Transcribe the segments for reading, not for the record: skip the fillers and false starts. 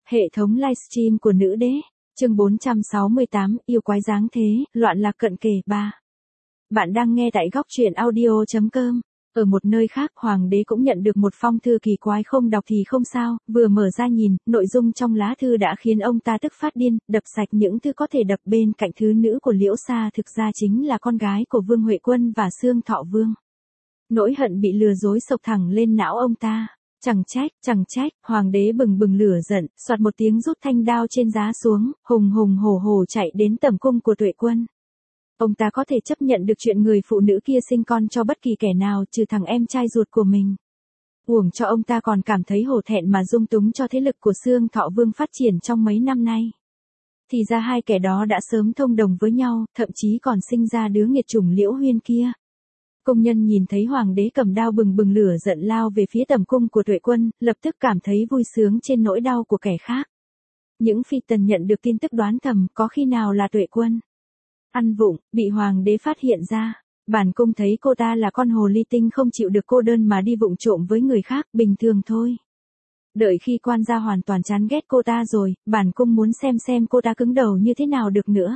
Hệ thống livestream của nữ đế, chương 468, yêu quái dáng thế, loạn lạc cận kề 3. Bạn đang nghe tại góc truyện audio.com. Ở một nơi khác, hoàng đế cũng nhận được một phong thư kỳ quái, không đọc thì không sao, vừa mở ra nhìn, nội dung trong lá thư đã khiến ông ta tức phát điên, đập sạch những thứ có thể đập. Bên cạnh thứ nữ của Liễu Sa thực ra chính là con gái của Vương Huệ Quân và Xương Thọ Vương. Nỗi hận bị lừa dối sộc thẳng lên não ông ta. Chẳng trách, hoàng đế bừng bừng lửa giận, soạt một tiếng rút thanh đao trên giá xuống, hùng hùng hổ hổ chạy đến tẩm cung của Tuệ Quân. Ông ta có thể chấp nhận được chuyện người phụ nữ kia sinh con cho bất kỳ kẻ nào trừ thằng em trai ruột của mình. Uổng cho ông ta còn cảm thấy hổ thẹn mà dung túng cho thế lực của Xương Thọ Vương phát triển trong mấy năm nay. Thì ra hai kẻ đó đã sớm thông đồng với nhau, thậm chí còn sinh ra đứa nghiệt chủng Liễu Huyên kia. Công nhân nhìn thấy hoàng đế cầm đao bừng bừng lửa giận lao về phía tẩm cung của Tuệ Quân, lập tức cảm thấy vui sướng trên nỗi đau của kẻ khác. Những phi tần nhận được tin tức đoán thầm có khi nào là Tuệ Quân ăn vụng, bị hoàng đế phát hiện ra. Bản cung thấy cô ta là con hồ ly tinh không chịu được cô đơn mà đi vụng trộm với người khác, bình thường thôi. Đợi khi quan gia hoàn toàn chán ghét cô ta rồi, bản cung muốn xem cô ta cứng đầu như thế nào được nữa.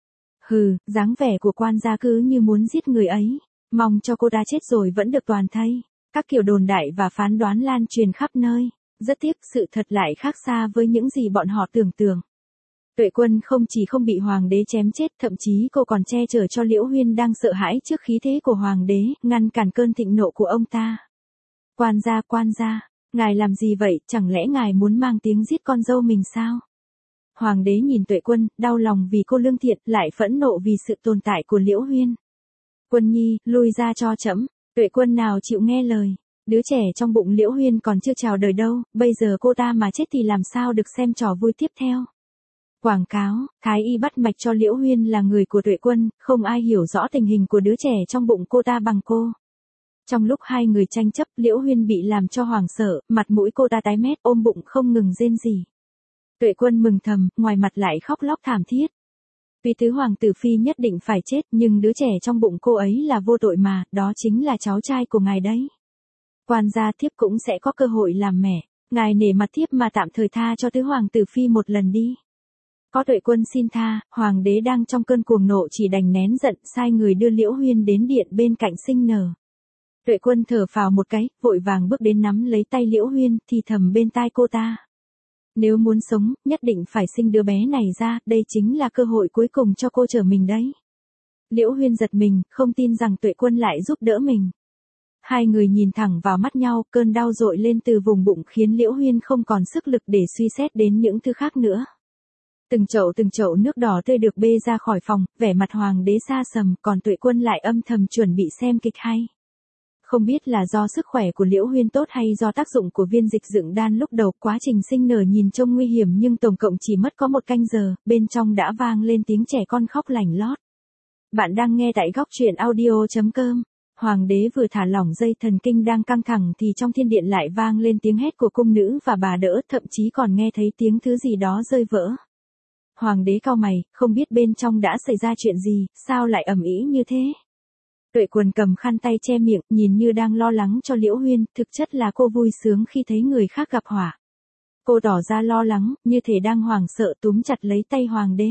Hừ, dáng vẻ của quan gia cứ như muốn giết người ấy. Mong cho cô ta chết rồi vẫn được toàn thây. Các kiểu đồn đại và phán đoán lan truyền khắp nơi. Rất tiếc sự thật lại khác xa với những gì bọn họ tưởng tượng. Tuệ Quân không chỉ không bị hoàng đế chém chết, thậm chí cô còn che chở cho Liễu Huyên đang sợ hãi trước khí thế của hoàng đế, ngăn cản cơn thịnh nộ của ông ta. Quan gia, ngài làm gì vậy, chẳng lẽ ngài muốn mang tiếng giết con dâu mình sao? Hoàng đế nhìn Tuệ Quân, đau lòng vì cô lương thiện, lại phẫn nộ vì sự tồn tại của Liễu Huyên. Quân nhi, lui ra cho trẫm. Tuệ Quân nào chịu nghe lời. Đứa trẻ trong bụng Liễu Huyên còn chưa chào đời đâu, bây giờ cô ta mà chết thì làm sao được xem trò vui tiếp theo. Quảng cáo, thái y bắt mạch cho Liễu Huyên là người của Tuệ Quân, không ai hiểu rõ tình hình của đứa trẻ trong bụng cô ta bằng cô. Trong lúc hai người tranh chấp, Liễu Huyên bị làm cho hoảng sợ, mặt mũi cô ta tái mét, ôm bụng không ngừng rên rỉ. Tuệ Quân mừng thầm, ngoài mặt lại khóc lóc thảm thiết. Vì tứ hoàng tử phi nhất định phải chết, nhưng đứa trẻ trong bụng cô ấy là vô tội mà, đó chính là cháu trai của ngài đấy. Quan gia, thiếp cũng sẽ có cơ hội làm mẹ, ngài nể mặt thiếp mà tạm thời tha cho tứ hoàng tử phi một lần đi. Có Tuệ Quân xin tha, hoàng đế đang trong cơn cuồng nộ chỉ đành nén giận, sai người đưa Liễu Huyên đến điện bên cạnh sinh nở. Tuệ Quân thở phào một cái, vội vàng bước đến nắm lấy tay Liễu Huyên, thì thầm bên tai cô ta. Nếu muốn sống, nhất định phải sinh đứa bé này ra, đây chính là cơ hội cuối cùng cho cô trở mình đấy. Liễu Huyên giật mình, không tin rằng Tuệ Quân lại giúp đỡ mình. Hai người nhìn thẳng vào mắt nhau, cơn đau dội lên từ vùng bụng khiến Liễu Huyên không còn sức lực để suy xét đến những thứ khác nữa. Từng chậu nước đỏ tươi được bê ra khỏi phòng, vẻ mặt hoàng đế xa sầm, còn Tuệ Quân lại âm thầm chuẩn bị xem kịch hay. Không biết là do sức khỏe của Liễu Huyên tốt hay do tác dụng của viên dịch dựng đan lúc đầu, quá trình sinh nở nhìn trông nguy hiểm nhưng tổng cộng chỉ mất có 1 canh giờ, bên trong đã vang lên tiếng trẻ con khóc lành lót. Bạn đang nghe tại góc truyện audio.com. Hoàng đế vừa thả lỏng dây thần kinh đang căng thẳng thì trong thiên điện lại vang lên tiếng hét của cung nữ và bà đỡ, thậm chí còn nghe thấy tiếng thứ gì đó rơi vỡ. Hoàng đế cau mày, không biết bên trong đã xảy ra chuyện gì, sao lại ầm ĩ như thế. Tuệ Quân cầm khăn tay che miệng, nhìn như đang lo lắng cho Liễu Huyên, thực chất là cô vui sướng khi thấy người khác gặp họa. Cô tỏ ra lo lắng, như thể đang hoảng sợ, túm chặt lấy tay hoàng đế.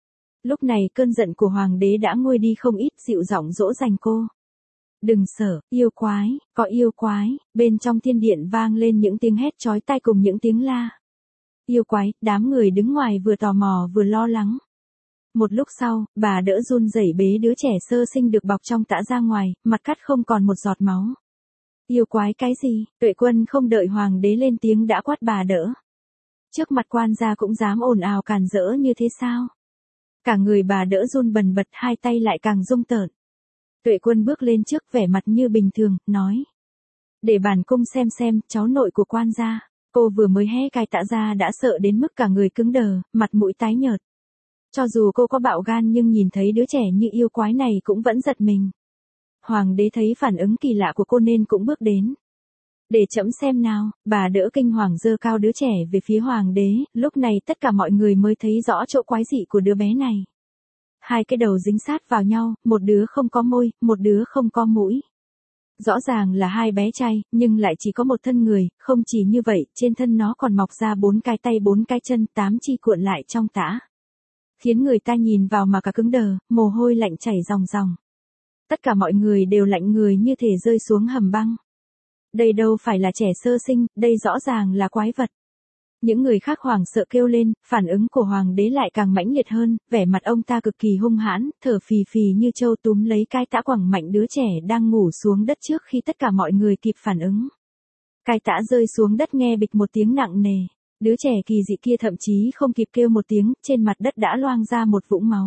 Lúc này cơn giận của hoàng đế đã nguôi đi không ít, dịu giọng dỗ dành cô. Đừng sợ, yêu quái, có yêu quái. Bên trong thiên điện vang lên những tiếng hét chói tai cùng những tiếng la. Yêu quái, đám người đứng ngoài vừa tò mò vừa lo lắng. Một lúc sau, bà đỡ run rẩy bế đứa trẻ sơ sinh được bọc trong tã ra ngoài, mặt cắt không còn một giọt máu. Yêu quái cái gì? Tuệ Quân không đợi hoàng đế lên tiếng đã quát bà đỡ. Trước mặt quan gia cũng dám ồn ào càn rỡ như thế sao? Cả người bà đỡ run bần bật, hai tay lại càng rung tợn. Tuệ Quân bước lên trước, vẻ mặt như bình thường, nói. Để bản cung xem, cháu nội của quan gia. Cô vừa mới hé cài tã ra đã sợ đến mức cả người cứng đờ, mặt mũi tái nhợt. Cho dù cô có bạo gan nhưng nhìn thấy đứa trẻ như yêu quái này cũng vẫn giật mình. Hoàng đế thấy phản ứng kỳ lạ của cô nên cũng bước đến. Để trẫm xem nào, bà đỡ kinh hoàng giơ cao đứa trẻ về phía hoàng đế, lúc này tất cả mọi người mới thấy rõ chỗ quái dị của đứa bé này. Hai cái đầu dính sát vào nhau, một đứa không có môi, một đứa không có mũi. Rõ ràng là hai bé trai, nhưng lại chỉ có một thân người, không chỉ như vậy, trên thân nó còn mọc ra 4 cái tay 4 cái chân, 8 chi cuộn lại trong tã. Khiến người ta nhìn vào mà cả cứng đờ, mồ hôi lạnh chảy ròng ròng. Tất cả mọi người đều lạnh người như thể rơi xuống hầm băng. Đây đâu phải là trẻ sơ sinh, đây rõ ràng là quái vật. Những người khác hoảng sợ kêu lên, phản ứng của hoàng đế lại càng mãnh liệt hơn, vẻ mặt ông ta cực kỳ hung hãn, thở phì phì như trâu túm lấy cái tã quẳng mạnh đứa trẻ đang ngủ xuống đất trước khi tất cả mọi người kịp phản ứng. Cái tã rơi xuống đất nghe bịch một tiếng nặng nề. Đứa trẻ kỳ dị kia thậm chí không kịp kêu một tiếng, trên mặt đất đã loang ra một vũng máu.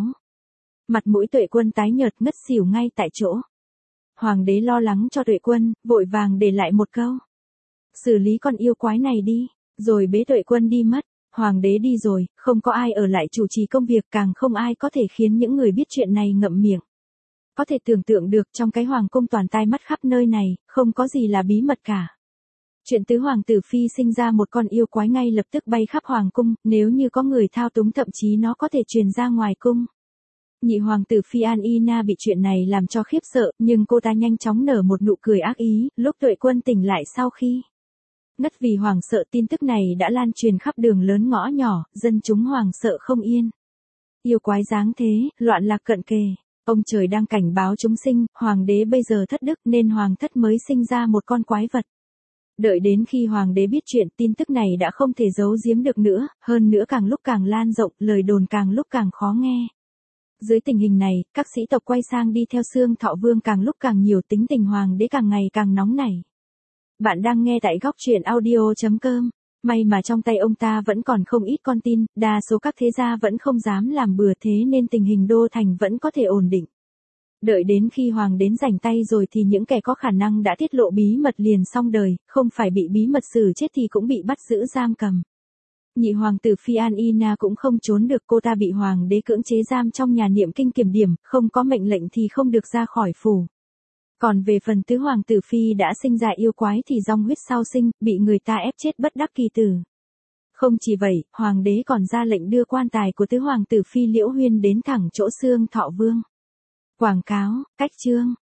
Mặt mũi Tuệ Quân tái nhợt ngất xỉu ngay tại chỗ. Hoàng đế lo lắng cho Tuệ Quân, vội vàng để lại một câu. Xử lý con yêu quái này đi, rồi bế Tuệ Quân đi mất. Hoàng đế đi rồi, không có ai ở lại chủ trì công việc, càng không ai có thể khiến những người biết chuyện này ngậm miệng. Có thể tưởng tượng được trong cái hoàng cung toàn tai mắt khắp nơi này, không có gì là bí mật cả. Chuyện tứ hoàng tử phi sinh ra một con yêu quái ngay lập tức bay khắp hoàng cung, nếu như có người thao túng thậm chí nó có thể truyền ra ngoài cung. Nhị hoàng tử Phi An Ina bị chuyện này làm cho khiếp sợ, nhưng cô ta nhanh chóng nở một nụ cười ác ý, lúc Tuệ Quân tỉnh lại sau khi ngất vì hoảng sợ, tin tức này đã lan truyền khắp đường lớn ngõ nhỏ, dân chúng hoảng sợ không yên. Yêu quái giáng thế, loạn lạc cận kề. Ông trời đang cảnh báo chúng sinh, hoàng đế bây giờ thất đức nên hoàng thất mới sinh ra một con quái vật. Đợi đến khi hoàng đế biết chuyện, tin tức này đã không thể giấu giếm được nữa, hơn nữa càng lúc càng lan rộng, lời đồn càng lúc càng khó nghe. Dưới tình hình này, các sĩ tộc quay sang đi theo Xương Thọ Vương càng lúc càng nhiều, tính tình hoàng đế càng ngày càng nóng nảy. Bạn đang nghe tại góc truyện audio.com. May mà trong tay ông ta vẫn còn không ít con tin, đa số các thế gia vẫn không dám làm bừa, thế nên tình hình đô thành vẫn có thể ổn định. Đợi đến khi hoàng đến rảnh tay rồi thì những kẻ có khả năng đã tiết lộ bí mật liền xong đời, không phải bị bí mật xử chết thì cũng bị bắt giữ giam cầm. Nhị hoàng tử Phi An Ina cũng không trốn được, cô ta bị hoàng đế cưỡng chế giam trong nhà niệm kinh kiểm điểm, không có mệnh lệnh thì không được ra khỏi phủ. Còn về phần tứ hoàng tử Phi đã sinh ra yêu quái thì dòng huyết sau sinh, bị người ta ép chết bất đắc kỳ tử. Không chỉ vậy, hoàng đế còn ra lệnh đưa quan tài của tứ hoàng tử Phi Liễu Huyên đến thẳng chỗ Xương Thọ Vương. Quảng cáo, cách chương.